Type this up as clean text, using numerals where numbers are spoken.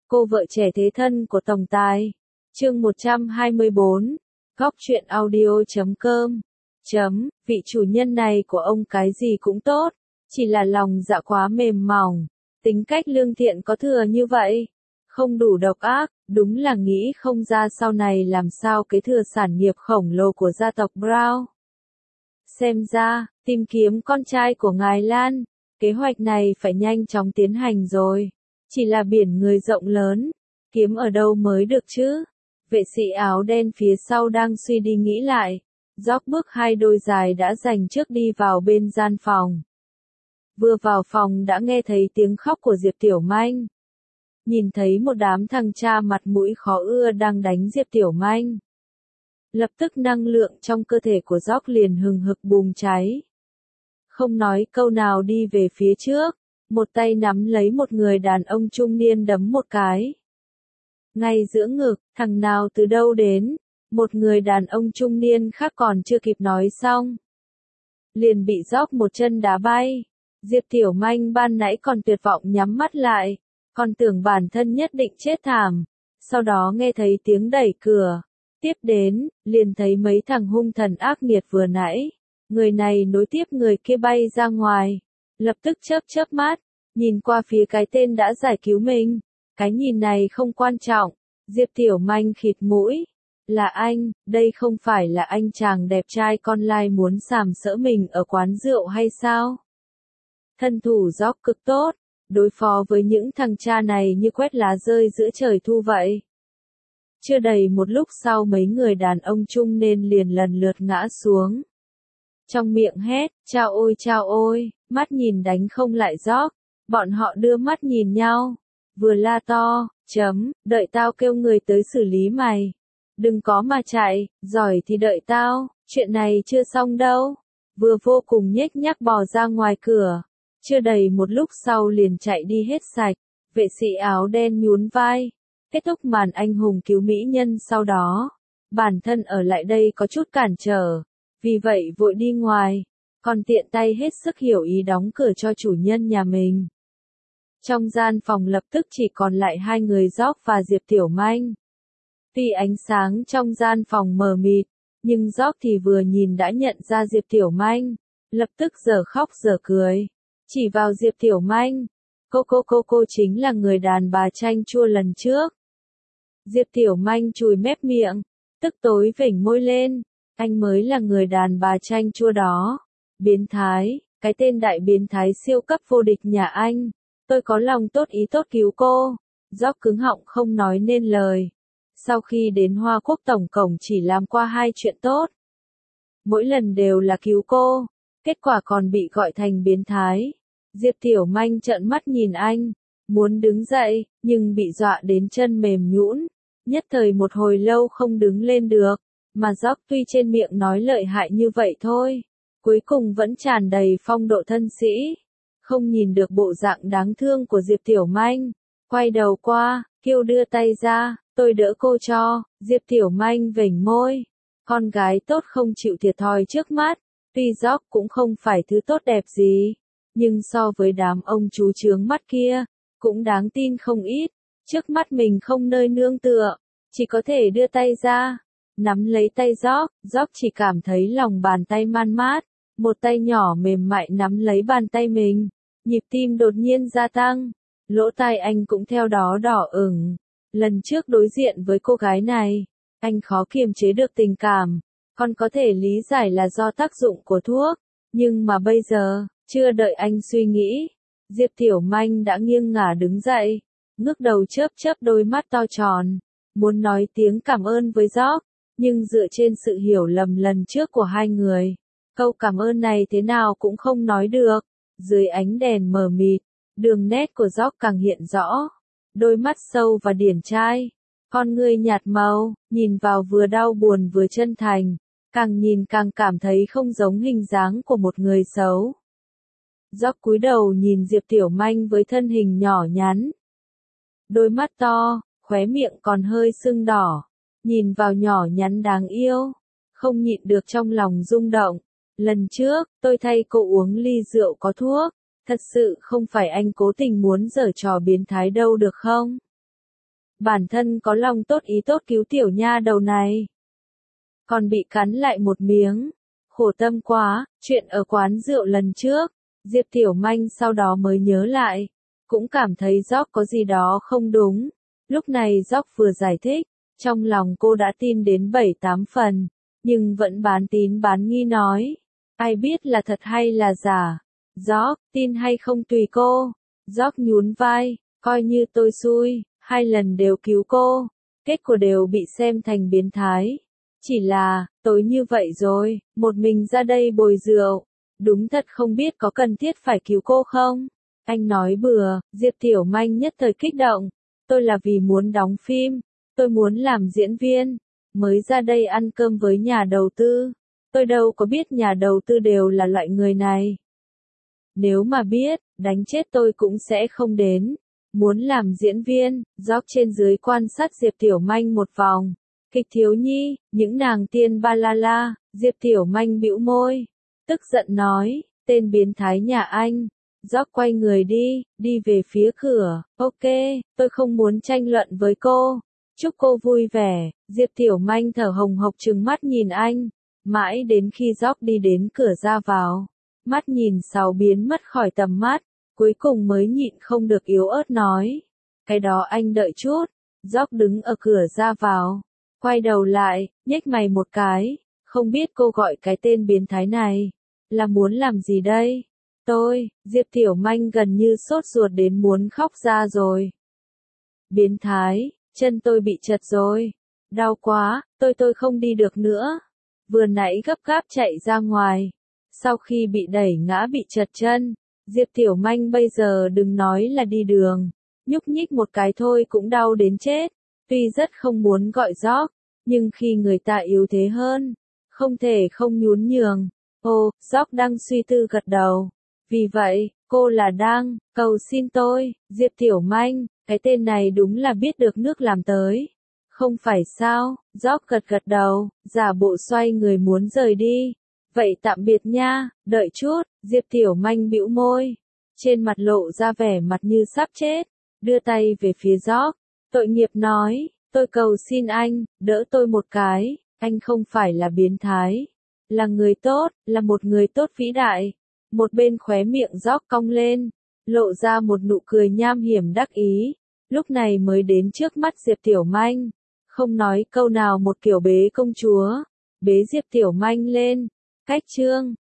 Cô vợ trẻ thế thân của tổng tài. Chương 124. Góc truyện audio.com. Vị chủ nhân này của ông cái gì cũng tốt, chỉ là lòng dạ quá mềm mỏng, tính cách lương thiện có thừa như vậy, không đủ độc ác, đúng là nghĩ không ra sau này làm sao kế thừa sản nghiệp khổng lồ của gia tộc Brown. Xem ra, tìm kiếm con trai của ngài Lan, kế hoạch này phải nhanh chóng tiến hành rồi. Chỉ là biển người rộng lớn, kiếm ở đâu mới được chứ? Vệ sĩ áo đen phía sau đang suy đi nghĩ lại. Dóc bước hai đôi giày đã dành trước đi vào bên gian phòng. Vừa vào phòng đã nghe thấy tiếng khóc của Diệp Tiểu Manh. Nhìn thấy một đám thằng cha mặt mũi khó ưa đang đánh Diệp Tiểu Manh. Lập tức năng lượng trong cơ thể của Dóc liền hừng hực bùng cháy. Không nói câu nào đi về phía trước, một tay nắm lấy một người đàn ông trung niên đấm một cái. Ngay giữa ngực, thằng nào từ đâu đến, một người đàn ông trung niên khác còn chưa kịp nói xong. Liền bị Dóc một chân đá bay. Diệp Tiểu Manh ban nãy còn tuyệt vọng nhắm mắt lại, còn tưởng bản thân nhất định chết thảm. Sau đó nghe thấy tiếng đẩy cửa. Tiếp đến, liền thấy mấy thằng hung thần ác nghiệt vừa nãy. Người này nối tiếp người kia bay ra ngoài. Lập tức chớp mắt, nhìn qua phía cái tên đã giải cứu mình. Cái nhìn này không quan trọng. Diệp Tiểu Manh khịt mũi. Là anh, đây không phải là anh chàng đẹp trai con lai muốn sàm sỡ mình ở quán rượu hay sao? Thân thủ Dóc cực tốt, đối phó với những thằng cha này như quét lá rơi giữa trời thu vậy. Chưa đầy một lúc sau mấy người đàn ông trung nên liền lần lượt ngã xuống. Trong miệng hét, chao ôi, mắt nhìn đánh không lại Dóc. Bọn họ đưa mắt nhìn nhau, vừa la to, đợi tao kêu người tới xử lý mày. Đừng có mà chạy, giỏi thì đợi tao, chuyện này chưa xong đâu. Vừa vô cùng nhếch nhác bò ra ngoài cửa. Chưa đầy một lúc sau liền chạy đi hết sạch. Vệ sĩ áo đen nhún vai. Kết thúc màn anh hùng cứu mỹ nhân sau đó. Bản thân ở lại đây có chút cản trở. Vì vậy vội đi ngoài. Còn tiện tay hết sức hiểu ý đóng cửa cho chủ nhân nhà mình. Trong gian phòng lập tức chỉ còn lại hai người Dóc và Diệp Tiểu Manh. Tuy ánh sáng trong gian phòng mờ mịt, nhưng Dóc thì vừa nhìn đã nhận ra Diệp Tiểu Manh. Lập tức giờ khóc giờ cười. Chỉ vào Diệp Tiểu Manh. Cô chính là người đàn bà chanh chua lần trước. Diệp Tiểu Manh chùi mép miệng, tức tối vểnh môi lên. Anh mới là người đàn bà chanh chua đó. Biến thái, cái tên đại biến thái siêu cấp vô địch nhà anh. Tôi có lòng tốt ý tốt cứu cô. Dóc cứng họng không nói nên lời. Sau khi đến Hoa Quốc tổng cộng chỉ làm qua 2 chuyện tốt. Mỗi lần đều là cứu cô. Kết quả còn bị gọi thành biến thái. Diệp Tiểu Manh trợn mắt nhìn anh. Muốn đứng dậy, nhưng bị dọa đến chân mềm nhũn. Nhất thời một hồi lâu không đứng lên được. Mà Dóc tuy trên miệng nói lợi hại như vậy thôi. Cuối cùng vẫn tràn đầy phong độ thân sĩ. Không nhìn được bộ dạng đáng thương của Diệp Tiểu Manh. Quay đầu qua, kêu đưa tay ra, tôi đỡ cô cho. Diệp Tiểu Manh vểnh môi. Con gái tốt không chịu thiệt thòi trước mắt. Tuy Dóc cũng không phải thứ tốt đẹp gì. Nhưng so với đám ông chú chướng mắt kia, cũng đáng tin không ít. Trước mắt mình không nơi nương tựa, chỉ có thể đưa tay ra. Nắm lấy tay Dóc, Dóc chỉ cảm thấy lòng bàn tay man mát. Một tay nhỏ mềm mại nắm lấy bàn tay mình. Nhịp tim đột nhiên gia tăng. Lỗ tai anh cũng theo đó đỏ ửng. Lần trước đối diện với cô gái này, anh khó kiềm chế được tình cảm. Còn có thể lý giải là do tác dụng của thuốc. Nhưng mà bây giờ, chưa đợi anh suy nghĩ. Diệp Tiểu Manh đã nghiêng ngả đứng dậy. Ngước đầu chớp đôi mắt to tròn. Muốn nói tiếng cảm ơn với Dóc. Nhưng dựa trên sự hiểu lầm lần trước của hai người. Câu cảm ơn này thế nào cũng không nói được. Dưới ánh đèn mờ mịt, đường nét của Dóc càng hiện rõ. Đôi mắt sâu và điển trai. Con ngươi nhạt màu, nhìn vào vừa đau buồn vừa chân thành. Càng nhìn càng cảm thấy không giống hình dáng của một người xấu. Dóc cúi đầu nhìn Diệp Tiểu Manh với thân hình nhỏ nhắn. Đôi mắt to, khóe miệng còn hơi sưng đỏ. Nhìn vào nhỏ nhắn đáng yêu. Không nhịn được trong lòng rung động. Lần trước, tôi thay cô uống ly rượu có thuốc. Thật sự không phải anh cố tình muốn giở trò biến thái đâu được không? bản thân có lòng tốt ý tốt cứu tiểu nha đầu này. Còn bị cắn lại một miếng. Khổ tâm quá, chuyện ở quán rượu lần trước, Diệp Tiểu Manh sau đó mới nhớ lại. Cũng cảm thấy Gióc có gì đó không đúng. Lúc này Gióc vừa giải thích, trong lòng cô đã tin đến 7-8 phần, nhưng vẫn bán tín bán nghi nói. Ai biết là thật hay là giả. Gióc, tin hay không tùy cô. Gióc nhún vai, coi như tôi xui, 2 lần đều cứu cô. Kết quả đều bị xem thành biến thái. Chỉ là, tối như vậy rồi, một mình ra đây bồi rượu. Đúng thật không biết có cần thiết phải cứu cô không? Anh nói bừa, Diệp Tiểu Manh nhất thời kích động. Tôi là vì muốn đóng phim, tôi muốn làm diễn viên, mới ra đây ăn cơm với nhà đầu tư. Tôi đâu có biết nhà đầu tư đều là loại người này. Nếu mà biết, đánh chết tôi cũng sẽ không đến. Muốn làm diễn viên, Gióc trên dưới quan sát Diệp Tiểu Manh một vòng. Kịch thiếu nhi, những nàng tiên ba la la, Diệp Tiểu Manh bĩu môi. Tức giận nói, tên biến thái nhà anh. Gióc quay người đi về phía cửa. Ok, tôi không muốn tranh luận với cô. Chúc cô vui vẻ. Diệp Tiểu Manh thở hồng hộc trừng mắt nhìn anh. Mãi đến khi Gióc đi đến cửa ra vào. Mắt nhìn Sáu biến mất khỏi tầm mắt. Cuối cùng mới nhịn không được yếu ớt nói. Cái đó anh đợi chút. Gióc đứng ở cửa ra vào. Quay đầu lại, nhếch mày một cái. Không biết cô gọi cái tên biến thái này là muốn làm gì đây? Diệp Tiểu Manh gần như sốt ruột đến muốn khóc ra rồi. Biến thái, chân tôi bị chật rồi. Đau quá, tôi không đi được nữa. Vừa nãy gấp gáp chạy ra ngoài. Sau khi bị đẩy ngã bị chật chân, Diệp Tiểu Manh bây giờ đừng nói là đi đường. Nhúc nhích một cái thôi cũng đau đến chết. Tuy rất không muốn gọi Gióc, nhưng khi người ta yếu thế hơn, không thể không nhún nhường. Gióc đang suy tư gật đầu. Vì vậy, cô là đang cầu xin tôi, Diệp Tiểu Manh, cái tên này đúng là biết được nước làm tới. Không phải sao? Gióc gật gật đầu, giả bộ xoay người muốn rời đi. Vậy tạm biệt nha, đợi chút, Diệp Tiểu Manh bĩu môi. Trên mặt lộ ra vẻ mặt như sắp chết, đưa tay về phía Gióc. Tội nghiệp nói, tôi cầu xin anh, đỡ tôi một cái, anh không phải là biến thái. Là người tốt, là một người tốt vĩ đại. Một bên khóe miệng Gióc cong lên, lộ ra một nụ cười nham hiểm đắc ý. Lúc này mới đến trước mắt Diệp Tiểu Manh. Không nói câu nào một kiểu bế công chúa. Bế Diệp Tiểu Manh lên. Cách chương